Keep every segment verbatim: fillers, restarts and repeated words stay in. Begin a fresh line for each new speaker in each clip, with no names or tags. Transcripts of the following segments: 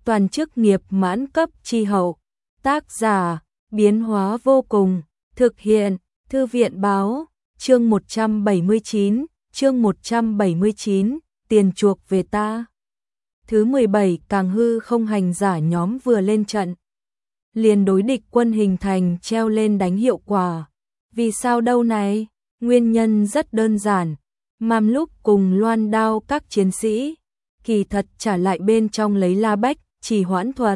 toàn chức nghiệp mãn cấp chi hậu. Tác giả, biến hóa vô cùng, thực hiện, Thư viện báo, chương một trăm bảy mươi chín, chương một trăm bảy mươi chín, tiền chuộc về ta. Thứ mười bảy, Càng hư không hành giả nhóm vừa lên trận, liền đối địch quân hình thành treo lên đánh hiệu quả. Vì sao đâu này? Nguyên nhân rất đơn giản, Mam lúc cùng loan đao các chiến sĩ, kỳ thật trả lại bên trong lấy la bách, trì hoãn thuật.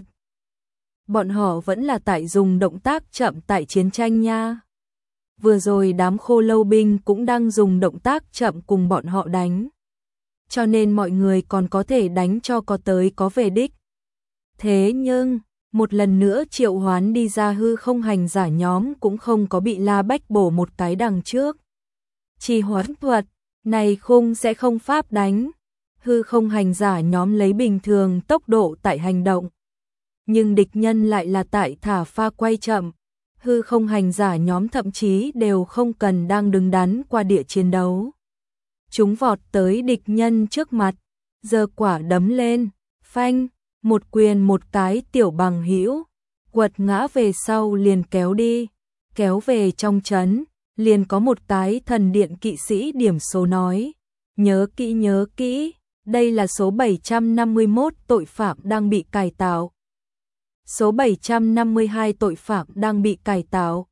Bọn họ vẫn là tại dùng động tác chậm tại chiến tranh nha. Vừa rồi đám khô lâu binh cũng đang dùng động tác chậm cùng bọn họ đánh. Cho nên mọi người còn có thể đánh cho có tới có về đích. Thế nhưng, một lần nữa triệu hoán đi ra hư không hành giả nhóm cũng không có bị la bách bổ một cái đằng trước. Trì hoãn thuật, này khung sẽ không pháp đánh. Hư không hành giả nhóm lấy bình thường tốc độ tại hành động. Nhưng địch nhân lại là tại thả pha quay chậm. Hư không hành giả nhóm thậm chí đều không cần đang đứng đắn qua địa chiến đấu. Chúng vọt tới địch nhân trước mặt, giơ quả đấm lên, phanh, một quyền một cái tiểu bằng hữu, quật ngã về sau liền kéo đi, kéo về trong trấn, liền có một cái thần điện kỵ sĩ điểm số nói, nhớ kỹ nhớ kỹ, đây là số bảy trăm năm mươi mốt tội phạm đang bị cải tạo. Số bảy trăm năm mươi hai tội phạm đang bị cải tạo.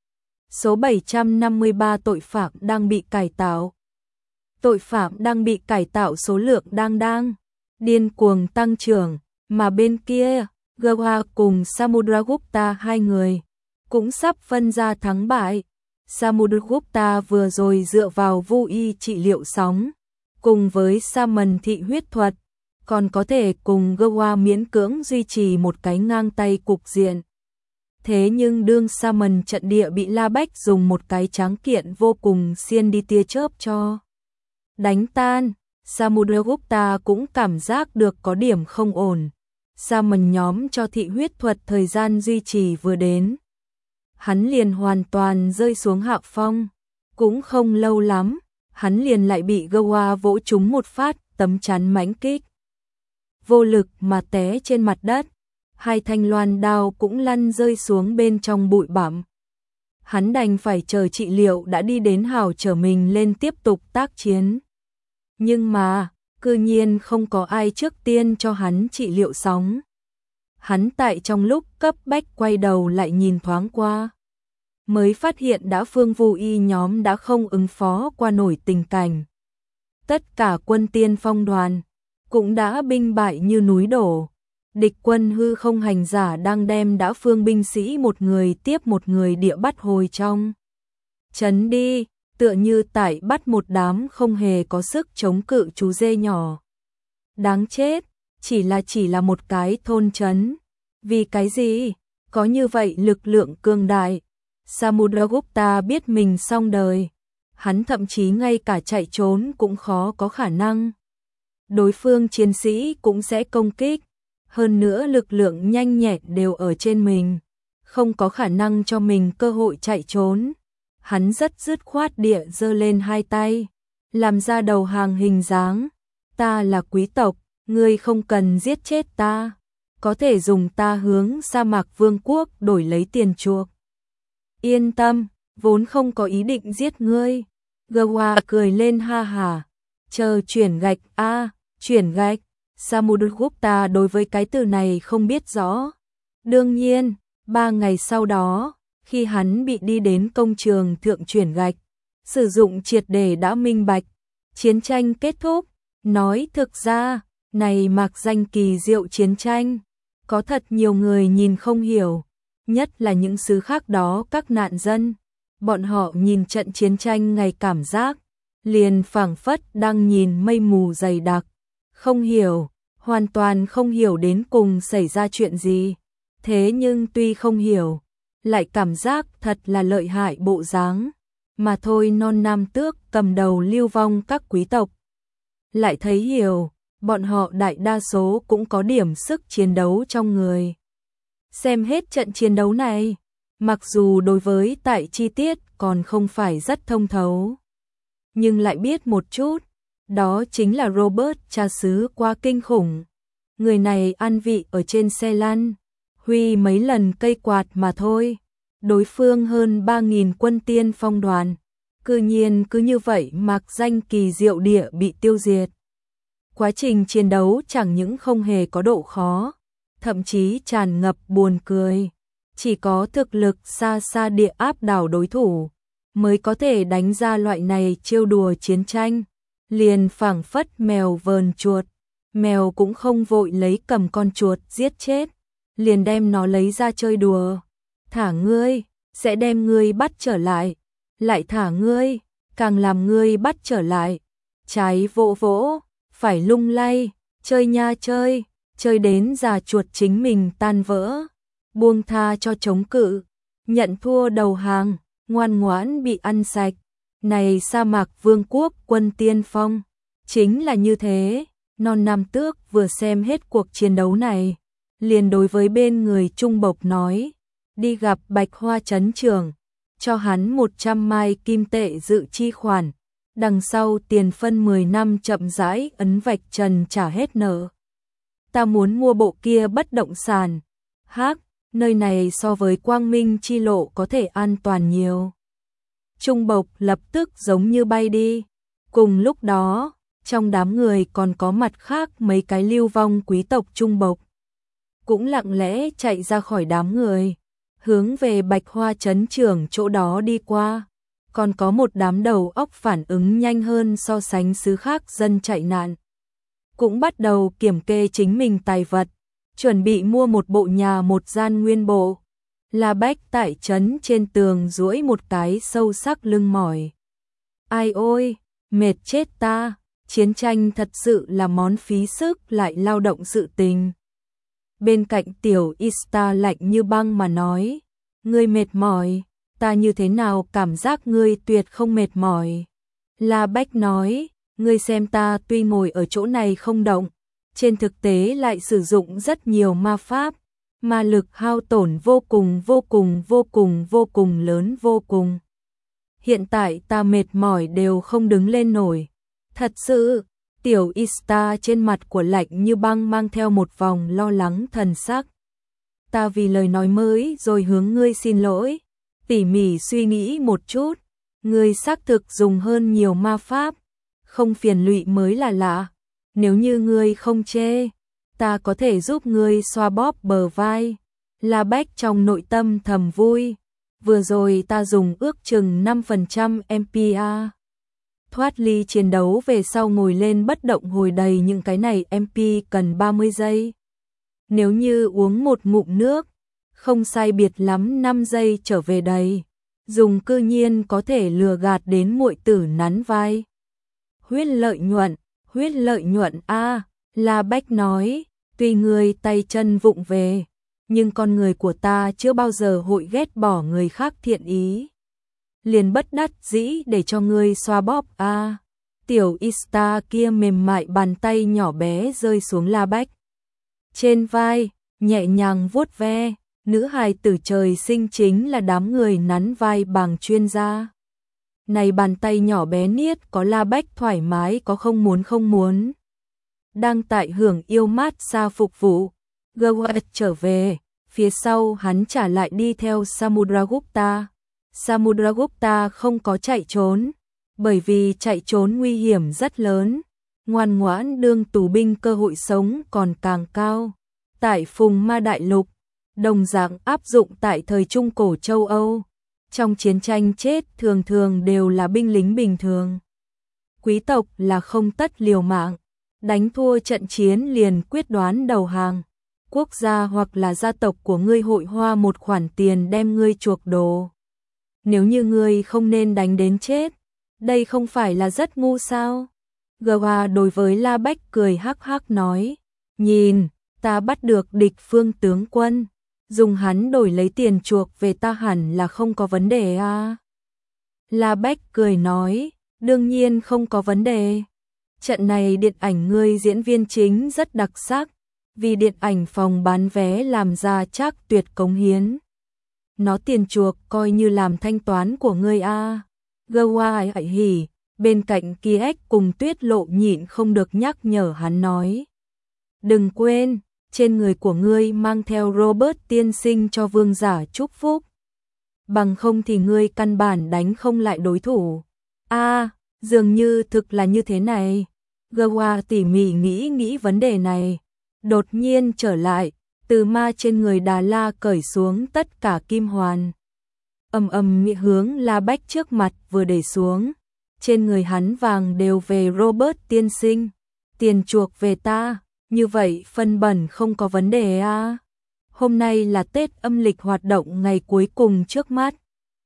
Số bảy trăm năm mươi ba tội phạm đang bị cải tạo. Tội phạm đang bị cải tạo số lượng đang đang điên cuồng tăng trưởng, mà bên kia, Gawa cùng Samudragupta hai người cũng sắp phân ra thắng bại. Samudragupta vừa rồi dựa vào vô y trị liệu sóng, cùng với Saman thị huyết thuật, còn có thể cùng Gawa miễn cưỡng duy trì một cái ngang tay cục diện. Thế nhưng đương Saman trận địa bị La Bách dùng một cái tráng kiện vô cùng xiên đi tia chớp cho đánh tan, Samudragupta cũng cảm giác được có điểm không ổn. Saman nhóm cho thị huyết thuật thời gian duy trì vừa đến, hắn liền hoàn toàn rơi xuống hạ phong. Cũng không lâu lắm, hắn liền lại bị Gawa vỗ trúng một phát, tấm chắn mãnh kích. Vô lực mà té trên mặt đất, hai thanh loan đao cũng lăn rơi xuống bên trong bụi bặm. Hắn đành phải chờ trị liệu đã đi đến hào trở mình lên tiếp tục tác chiến. Nhưng mà, cư nhiên không có ai trước tiên cho hắn trị liệu sóng. Hắn tại trong lúc cấp bách quay đầu lại nhìn thoáng qua, mới phát hiện đã phương vô y nhóm đã không ứng phó qua nổi tình cảnh. Tất cả quân tiên phong đoàn cũng đã binh bại như núi đổ. Địch quân hư không hành giả đang đem đã phương binh sĩ một người tiếp một người địa bắt hồi trong trấn đi, tựa như tại bắt một đám không hề có sức chống cự chú dê nhỏ. Đáng chết, chỉ là chỉ là một cái thôn trấn. Vì cái gì? Có như vậy lực lượng cường đại. Samudragupta biết mình xong đời. Hắn thậm chí ngay cả chạy trốn cũng khó có khả năng. Đối phương chiến sĩ cũng sẽ công kích. Hơn nữa lực lượng nhanh nhẹn đều ở trên mình. Không có khả năng cho mình cơ hội chạy trốn. Hắn rất dứt khoát địa giơ lên hai tay, làm ra đầu hàng hình dáng. Ta là quý tộc, ngươi không cần giết chết ta. Có thể dùng ta hướng sa mạc vương quốc đổi lấy tiền chuộc. Yên tâm, vốn không có ý định giết ngươi. Gawa cười lên ha hả. Chờ chuyển gạch a à, chuyển gạch. Samudragupta đối với cái từ này không biết rõ. Đương nhiên, ba ngày sau đó, khi hắn bị đi đến công trường thượng chuyển gạch, sử dụng triệt để đã minh bạch, chiến tranh kết thúc. Nói thực ra, này mạc danh kỳ diệu chiến tranh, có thật nhiều người nhìn không hiểu, nhất là những xứ khác đó các nạn dân. Bọn họ nhìn trận chiến tranh ngày cảm giác, liền phảng phất đang nhìn mây mù dày đặc, không hiểu, hoàn toàn không hiểu đến cùng xảy ra chuyện gì. Thế nhưng tuy không hiểu, lại cảm giác thật là lợi hại bộ dáng. Mà thôi non nam tước cầm đầu lưu vong các quý tộc, lại thấy hiểu, bọn họ đại đa số cũng có điểm sức chiến đấu trong người. Xem hết trận chiến đấu này, mặc dù đối với tại chi tiết còn không phải rất thông thấu, nhưng lại biết một chút, đó chính là Robert cha xứ quá kinh khủng. người này an vị ở trên xe lăn, huy mấy lần cây quạt mà thôi. Đối phương hơn ba nghìn quân tiên phong đoàn, cư nhiên cứ như vậy mạc danh kỳ diệu địa bị tiêu diệt. Quá trình chiến đấu chẳng những không hề có độ khó, thậm chí tràn ngập buồn cười. Chỉ có thực lực xa xa địa áp đảo đối thủ mới có thể đánh ra loại này trêu đùa chiến tranh. Liền phảng phất mèo vờn chuột, mèo cũng không vội lấy cầm con chuột giết chết, liền đem nó lấy ra chơi đùa. Thả ngươi, sẽ đem ngươi bắt trở lại, lại thả ngươi, càng làm ngươi bắt trở lại. Trái vỗ vỗ, phải lung lay, chơi nha chơi, chơi đến già chuột chính mình tan vỡ. Buông tha cho chống cự, nhận thua đầu hàng, ngoan ngoãn bị ăn sạch. Này sa mạc vương quốc quân tiên phong, chính là như thế. Non Nam Tước vừa xem hết cuộc chiến đấu này, liền đối với bên người Trung Bộc nói, đi gặp Bạch Hoa trấn trưởng, cho hắn một trăm mai kim tệ dự chi khoản, đằng sau tiền phân mười năm chậm rãi ấn vạch trần trả hết nợ. Ta muốn mua bộ kia bất động sản. Hắc, nơi này so với Quang Minh chi lộ có thể an toàn nhiều. Trung Bộc lập tức giống như bay đi. Cùng lúc đó, trong đám người còn có mặt khác mấy cái lưu vong quý tộc Trung Bộc, cũng lặng lẽ chạy ra khỏi đám người, hướng về Bạch Hoa trấn trưởng chỗ đó đi qua. Còn có một đám đầu óc phản ứng nhanh hơn so sánh xứ khác dân chạy nạn, cũng bắt đầu kiểm kê chính mình tài vật, chuẩn bị mua một bộ nhà một gian nguyên bộ. La Bách tại trấn trên tường duỗi một cái sâu sắc lưng mỏi. Ai ôi, mệt chết ta, chiến tranh thật sự là món phí sức lại lao động sự tình. Bên cạnh tiểu Ista lạnh như băng mà nói, ngươi mệt mỏi, ta như thế nào cảm giác ngươi tuyệt không mệt mỏi. La Bách nói, ngươi xem ta tuy ngồi ở chỗ này không động, trên thực tế lại sử dụng rất nhiều ma pháp, ma lực hao tổn vô cùng vô cùng vô cùng vô cùng lớn vô cùng. Hiện tại ta mệt mỏi đều không đứng lên nổi. Thật sự, tiểu Ista trên mặt của lạnh như băng mang theo một vòng lo lắng thần sắc. Ta vì lời nói mới rồi hướng ngươi xin lỗi, tỉ mỉ suy nghĩ một chút, ngươi xác thực dùng hơn nhiều ma pháp, không phiền lụy mới là lạ. Nếu như ngươi không chê, ta có thể giúp ngươi xoa bóp bờ vai. La Bách trong nội tâm thầm vui, vừa rồi ta dùng ước chừng năm phần trăm em pê a. Thoát ly chiến đấu về sau ngồi lên bất động hồi đầy những cái này em pê cần ba mươi giây. Nếu như uống một ngụm nước, không sai biệt lắm năm giây trở về đầy. Dùng cư nhiên có thể lừa gạt đến muội tử nắn vai. Huyết lợi nhuận, huyết lợi nhuận a. La Bách nói, tuy người tay chân vụng về, nhưng con người của ta chưa bao giờ hội ghét bỏ người khác thiện ý. Liền bất đắc dĩ để cho ngươi xoa bóp a. À, tiểu Ista kia mềm mại bàn tay nhỏ bé rơi xuống La Bách trên vai, nhẹ nhàng vuốt ve. Nữ hài tử trời sinh chính là đám người nắn vai bằng chuyên gia. Này bàn tay nhỏ bé niết có La Bách thoải mái có không muốn không muốn. Đang tại hưởng yêu mát xa phục vụ, Gawat trở về, phía sau hắn trả lại đi theo Samudragupta. Samudragupta không có chạy trốn, bởi vì chạy trốn nguy hiểm rất lớn, ngoan ngoãn đương tù binh cơ hội sống còn càng cao. Tại Phùng Ma Đại Lục, đồng dạng áp dụng tại thời Trung Cổ châu Âu, trong chiến tranh chết thường thường đều là binh lính bình thường. Quý tộc là không tất liều mạng, đánh thua trận chiến liền quyết đoán đầu hàng. Quốc gia hoặc là gia tộc của ngươi hội hoa một khoản tiền đem ngươi chuộc đồ. Nếu như ngươi không nên đánh đến chết, đây không phải là rất ngu sao? Gawa đối với La Bách cười hắc hắc nói, nhìn, ta bắt được địch phương tướng quân, dùng hắn đổi lấy tiền chuộc về ta hẳn là không có vấn đề à? La Bách cười nói, đương nhiên không có vấn đề. Trận này điện ảnh ngươi diễn viên chính rất đặc sắc, vì điện ảnh phòng bán vé làm ra chắc tuyệt cống hiến. Nó tiền chuộc coi như làm thanh toán của ngươi a. Gawa hãy hỉ, bên cạnh Kiếc cùng Tuyết Lộ nhịn không được nhắc nhở hắn nói. Đừng quên, trên người của ngươi mang theo Robert tiên sinh cho vương giả chúc phúc. Bằng không thì ngươi căn bản đánh không lại đối thủ. A, à, dường như thực là như thế này. Gawa tỉ mỉ nghĩ nghĩ vấn đề này. Đột nhiên trở lại, từ ma trên người Đà La cởi xuống tất cả kim hoàn. Ầm ầm miệng hướng La Bách trước mặt vừa để xuống. Trên người hắn vàng đều về Robert tiên sinh. Tiền chuộc về ta, như vậy phân bẩn không có vấn đề à. Hôm nay là Tết âm lịch hoạt động ngày cuối cùng trước mắt.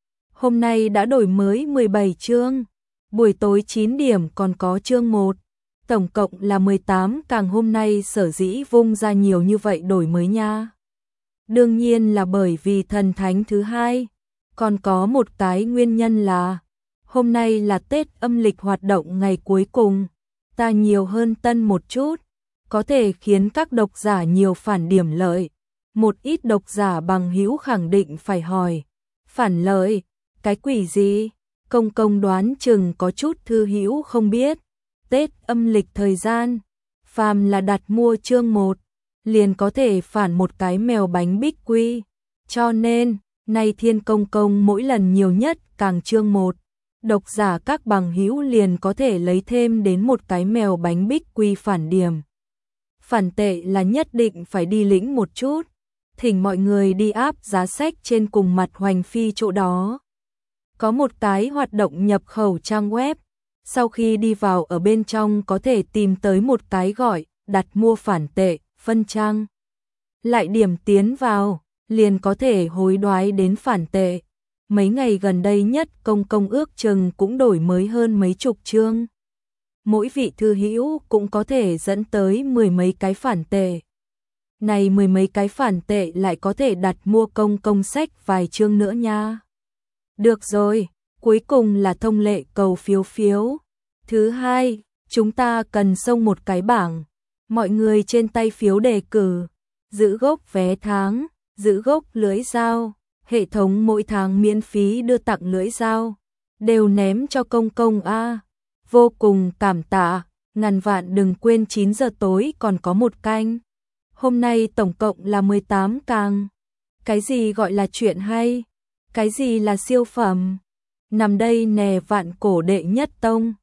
Hôm nay đã đổi mới mười bảy chương. Buổi tối chín điểm còn có chương một. Tổng cộng là mười tám càng hôm nay sở dĩ vung ra nhiều như vậy đổi mới nha. Đương nhiên là bởi vì thần thánh thứ hai. Còn có một cái nguyên nhân là hôm nay là Tết âm lịch hoạt động ngày cuối cùng. Ta nhiều hơn tân một chút, có thể khiến các độc giả nhiều phản điểm lợi. Một ít độc giả bằng hữu khẳng định phải hỏi. Phản lợi, cái quỷ gì? Công công đoán chừng có chút thư hữu không biết. Tết âm lịch thời gian, phàm là đặt mua chương một, liền có thể phản một cái mèo bánh bích quy. Cho nên, nay Thiên Công Công mỗi lần nhiều nhất càng chương một, độc giả các bằng hữu liền có thể lấy thêm đến một cái mèo bánh bích quy phản điểm. Phản tệ là nhất định phải đi lĩnh một chút, thỉnh mọi người đi áp giá sách trên cùng mặt hoành phi chỗ đó. Có một cái hoạt động nhập khẩu trang web, sau khi đi vào ở bên trong có thể tìm tới một cái gọi đặt mua phản tệ, phân trang. Lại điểm tiến vào, liền có thể hối đoái đến phản tệ. Mấy ngày gần đây nhất Công Công ước chừng cũng đổi mới hơn mấy chục chương. Mỗi vị thư hữu cũng có thể dẫn tới mười mấy cái phản tệ. Này mười mấy cái phản tệ lại có thể đặt mua Công Công sách vài chương nữa nha. Được rồi, cuối cùng là thông lệ cầu phiếu phiếu. Thứ hai, chúng ta cần xông một cái bảng. Mọi người trên tay phiếu đề cử, giữ gốc vé tháng, giữ gốc lưỡi dao, hệ thống mỗi tháng miễn phí đưa tặng lưỡi dao, đều ném cho Công Công a. Vô cùng cảm tạ, ngàn vạn đừng quên chín giờ tối còn có một canh. Hôm nay tổng cộng là mười tám càng. Cái gì gọi là chuyện hay? Cái gì là siêu phẩm? Nằm đây nè vạn cổ đệ nhất tông.